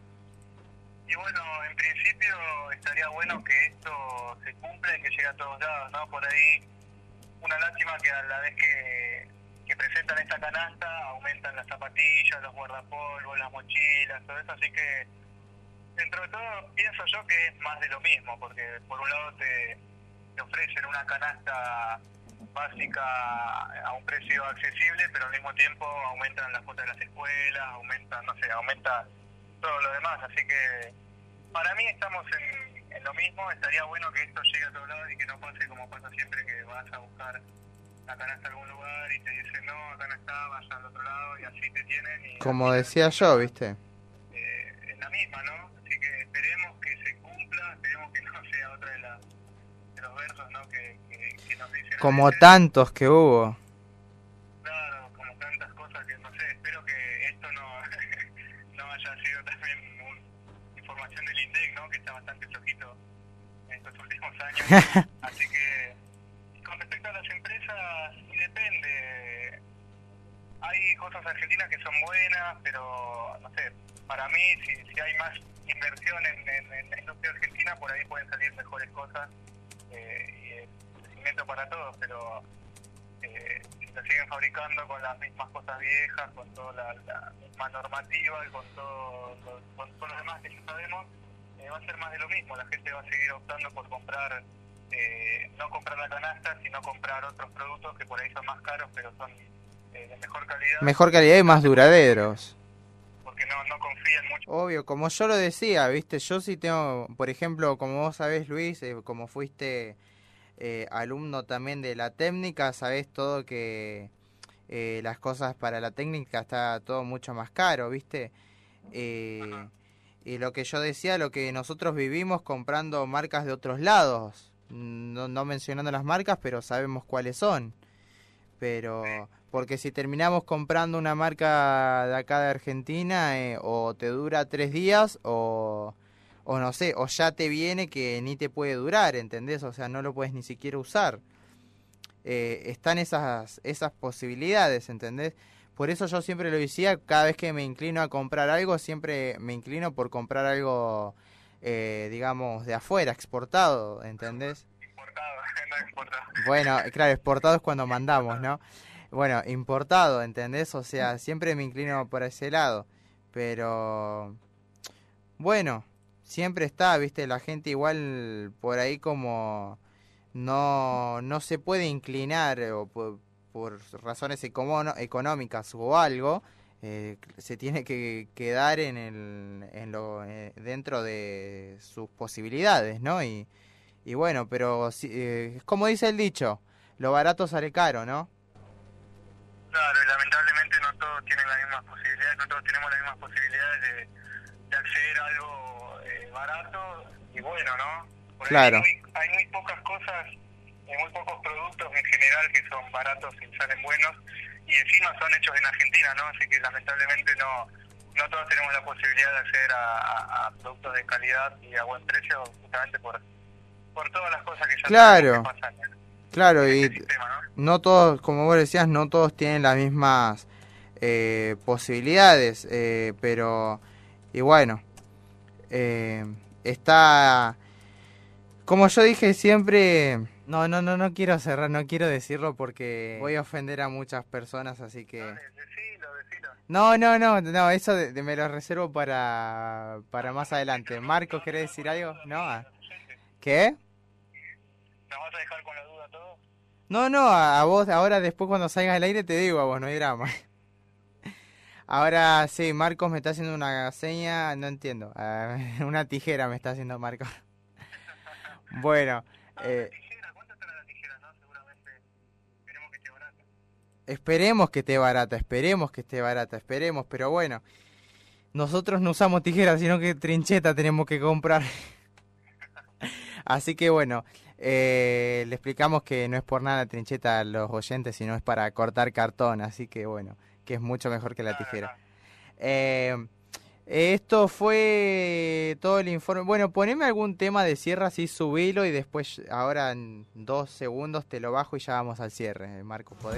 Y bueno, en principio estaría bueno que esto se cumpla y que llegue a todos lados, ¿no? Por ahí, una lástima que a la vez que, que presentan esta canasta aumentan las zapatillas, los guardapolvos, las mochilas, todo eso, así que dentro de todo pienso yo que es más de lo mismo, porque por un lado te, te ofrecen una canasta básica a un precio accesible, pero al mismo tiempo aumentan las cuotas de las escuelas, aumentan, no sé, aumenta todo lo demás, así que para mí estamos en, en lo mismo. Estaría bueno que esto llegue a todos lados y que no pase como pasa siempre, que vas a buscar la canasta a algún lugar y te dicen no, acá no está, vaya al otro lado y así te tienen. Y como decía yo, ¿viste? Eh, es la misma, ¿no? Así que esperemos que se cumpla, esperemos que no sea otra de, la, de los versos, ¿no? Que, que, que nos dicen. Como tantos que hubo. Claro, como tantas cosas que no sé, espero que esto no, no haya sido también un, información del INDEC, ¿no? Que está bastante flojito en estos últimos años. Así que, con respecto a las empresas, sí depende. Hay cosas argentinas que son buenas, pero no sé, para mí, si, si hay más inversión en, en, en la industria argentina, por ahí pueden salir mejores cosas eh, y es crecimiento para todos, pero eh, si se siguen fabricando con las mismas cosas viejas, con toda la, la misma normativa y con todo lo, con todo lo demás que ya sabemos, eh, va a ser más de lo mismo. La gente va a seguir optando por comprar, eh, no comprar la canasta, sino comprar otros productos que por ahí son más caros, pero son eh, de mejor calidad. Mejor calidad y más duraderos. Porque no, no confían mucho. Obvio, como yo lo decía, viste, yo sí tengo, por ejemplo, como vos sabés, Luis, eh, como fuiste eh, alumno también de la técnica, sabés todo que eh, las cosas para la técnica está todo mucho más caro, viste. Eh, y lo que yo decía, lo que nosotros vivimos comprando marcas de otros lados, no, no mencionando las marcas, pero sabemos cuáles son. Pero porque si terminamos comprando una marca de acá de Argentina, eh, o te dura tres días o, o no sé, o ya te viene que ni te puede durar, ¿entendés? O sea, no lo puedes ni siquiera usar. Eh, están esas, esas posibilidades, ¿entendés? Por eso yo siempre lo decía, cada vez que me inclino a comprar algo, siempre me inclino por comprar algo, eh, digamos, de afuera, exportado, ¿entendés? Importado, no exportado. Bueno, claro, exportado es cuando mandamos, ¿no? Bueno, importado, ¿entendés? O sea, siempre me inclino por ese lado. Pero, bueno, siempre está, ¿viste? La gente igual por ahí como no, no se puede inclinar o por, por razones econo- económicas o algo, eh, se tiene que quedar en el, en lo, eh, dentro de sus posibilidades, ¿no? Y, y bueno, pero eh, como dice el dicho, lo barato sale caro, ¿no? Claro, y lamentablemente no todos tienen las mismas posibilidades, no todos tenemos las mismas posibilidades de, de acceder a algo eh, barato y bueno, ¿no? Por claro. Hay muy, hay muy pocas cosas, eh, muy pocos productos en general que son baratos y salen buenos y encima son hechos en Argentina, ¿no? Así que lamentablemente no no todos tenemos la posibilidad de acceder a, a, a productos de calidad y a buen precio justamente por, por todas las cosas que ya claro. que pasan, ¿eh? Claro, y sistema, ¿no? no todos, como vos decías, no todos tienen las mismas eh, posibilidades, eh, pero, y bueno, eh, está... Como yo dije siempre... No, no, no, no quiero cerrar, no quiero decirlo porque voy a ofender a muchas personas, así que... Decilo, decilo. No, no, no, no, eso de, de me lo reservo para, para más adelante. Marcos, ¿querés decir algo? No. ah. ¿Qué? ¿Nos vas a dejar con la duda todo? No, no, a, a vos, ahora después cuando salgas al aire te digo a vos, no hay drama. Ahora sí, Marcos me está haciendo una seña, no entiendo, ah, una tijera me está haciendo Marcos. Bueno, eh... Esperemos que esté barata, esperemos que esté barata, esperemos, pero bueno, nosotros no usamos tijeras, sino que trincheta tenemos que comprar. Así que bueno, eh, le explicamos que no es por nada la trincheta a los oyentes, sino es para cortar cartón, así que bueno, que es mucho mejor que la tijera. Eh, esto fue todo el informe. Bueno, poneme algún tema de cierre, así subilo y después ahora en dos segundos te lo bajo y ya vamos al cierre. Marcos, ¿podés?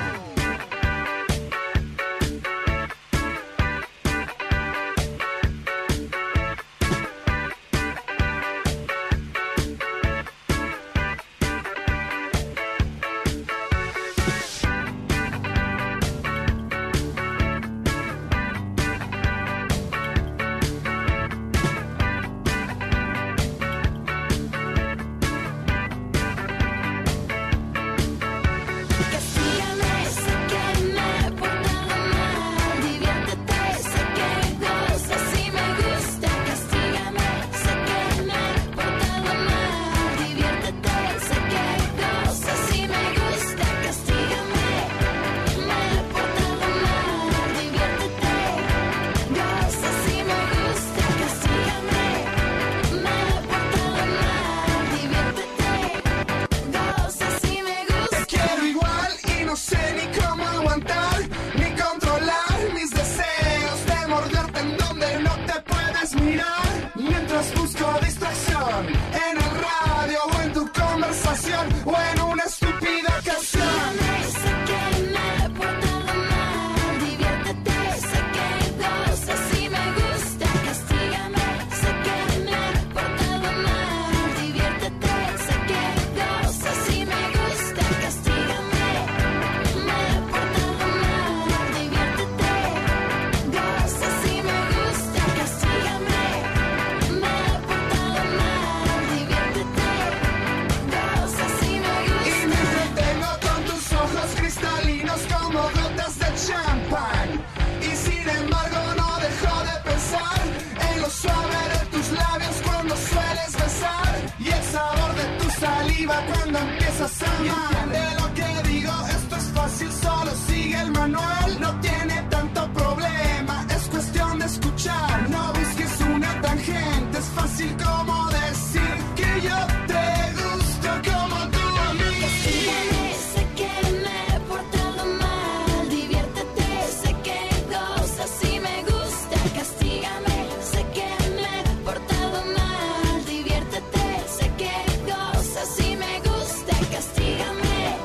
Cuando empiezas a amar, de lo que digo, esto es fácil, solo sigue el manual. No tiene tanto problema, es cuestión de escuchar. No busques una tangente, es fácil como decir que yo te gusto como tú a mí. Castígame, sé que me he portado mal. Diviértete, sé que gozas y me gusta. Castígame, sé que me he portado mal. Diviértete, sé que gozas y me gusta. Castígame,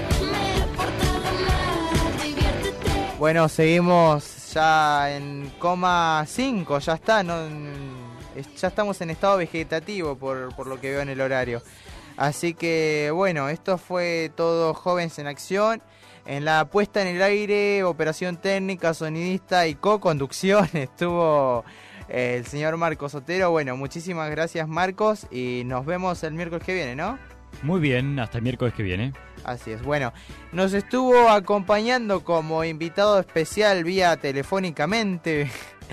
me he portado mal. Diviértete. Bueno, seguimos ya en coma cinco, ya está, no, ya estamos en estado vegetativo por, por lo que veo en el horario. Así que bueno, esto fue todo Jóvenes en Acción. En la puesta en el aire, operación técnica, sonidista y co-conducción estuvo eh, el señor Marcos Otero. Bueno, muchísimas gracias Marcos y nos vemos el miércoles que viene, ¿no? Muy bien, hasta el miércoles que viene. Así es, bueno, nos estuvo acompañando como invitado especial vía telefónicamente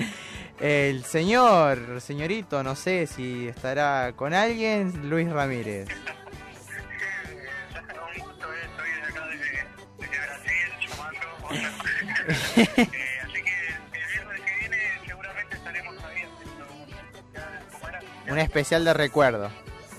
el señor, señorito, no sé si estará con alguien, Luis Ramírez. Un gusto, estoy desde acá, desde, desde Brasil, llamando. eh, así que el viernes que viene seguramente estaremos ahí haciendo ¿cómo era? Un especial de recuerdo.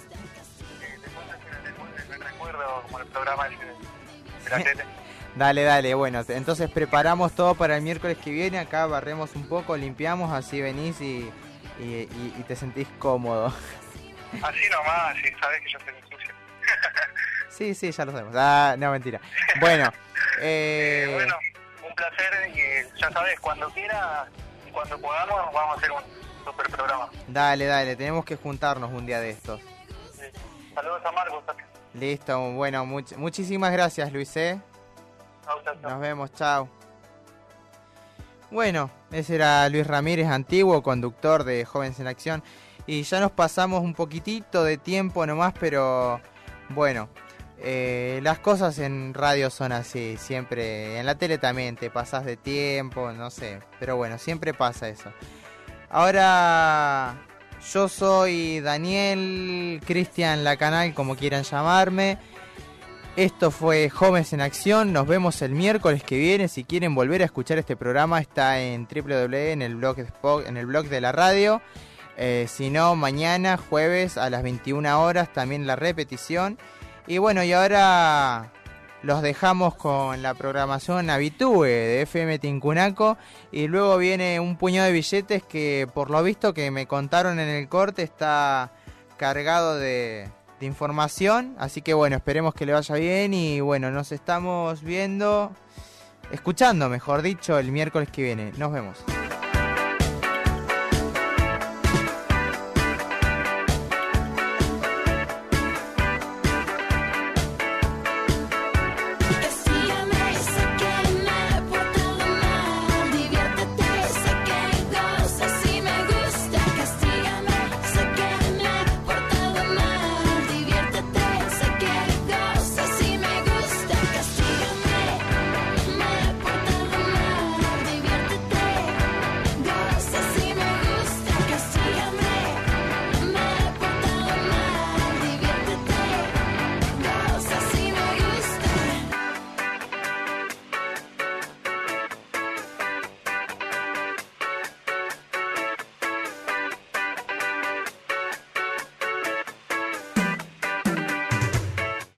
Como el programa de, de la tele. Dale, dale, bueno, entonces preparamos todo para el miércoles que viene, acá barremos un poco, limpiamos, así venís y, y, y, y te sentís cómodo. Así nomás, sí, sabés que yo soy sucio. Sí, sí, ya lo sabemos. Ah, no, mentira. Bueno, eh... eh, bueno, un placer y ya sabés, cuando quieras y cuando podamos vamos a hacer un super programa. Dale, dale, tenemos que juntarnos un día de estos. Sí. Saludos a Marcos también. Listo, bueno, much- muchísimas gracias, Luis, ¿eh? Chau, chau, chau. Nos vemos, chao. Bueno, ese era Luis Ramírez, antiguo conductor de Jóvenes en Acción. Y ya nos pasamos un poquitito de tiempo nomás, pero bueno, eh, las cosas en radio son así, siempre. En la tele también te pasas de tiempo, no sé, pero bueno, siempre pasa eso. Ahora yo soy Daniel, Cristian Lacanal, como quieran llamarme. Esto fue Jóvenes en Acción. Nos vemos el miércoles que viene. Si quieren volver a escuchar este programa, está en doble u doble u doble u en el blog de Spot, en el blog de la radio. Eh, si no, mañana, jueves, a las veintiuna horas, también la repetición. Y bueno, y ahora los dejamos con la programación habitúe de F M Tincunaco. Y luego viene un puñado de billetes que, por lo visto que me contaron en el corte, está cargado de... de información, así que bueno, esperemos que le vaya bien y bueno, nos estamos viendo, escuchando mejor dicho, el miércoles que viene. Nos vemos.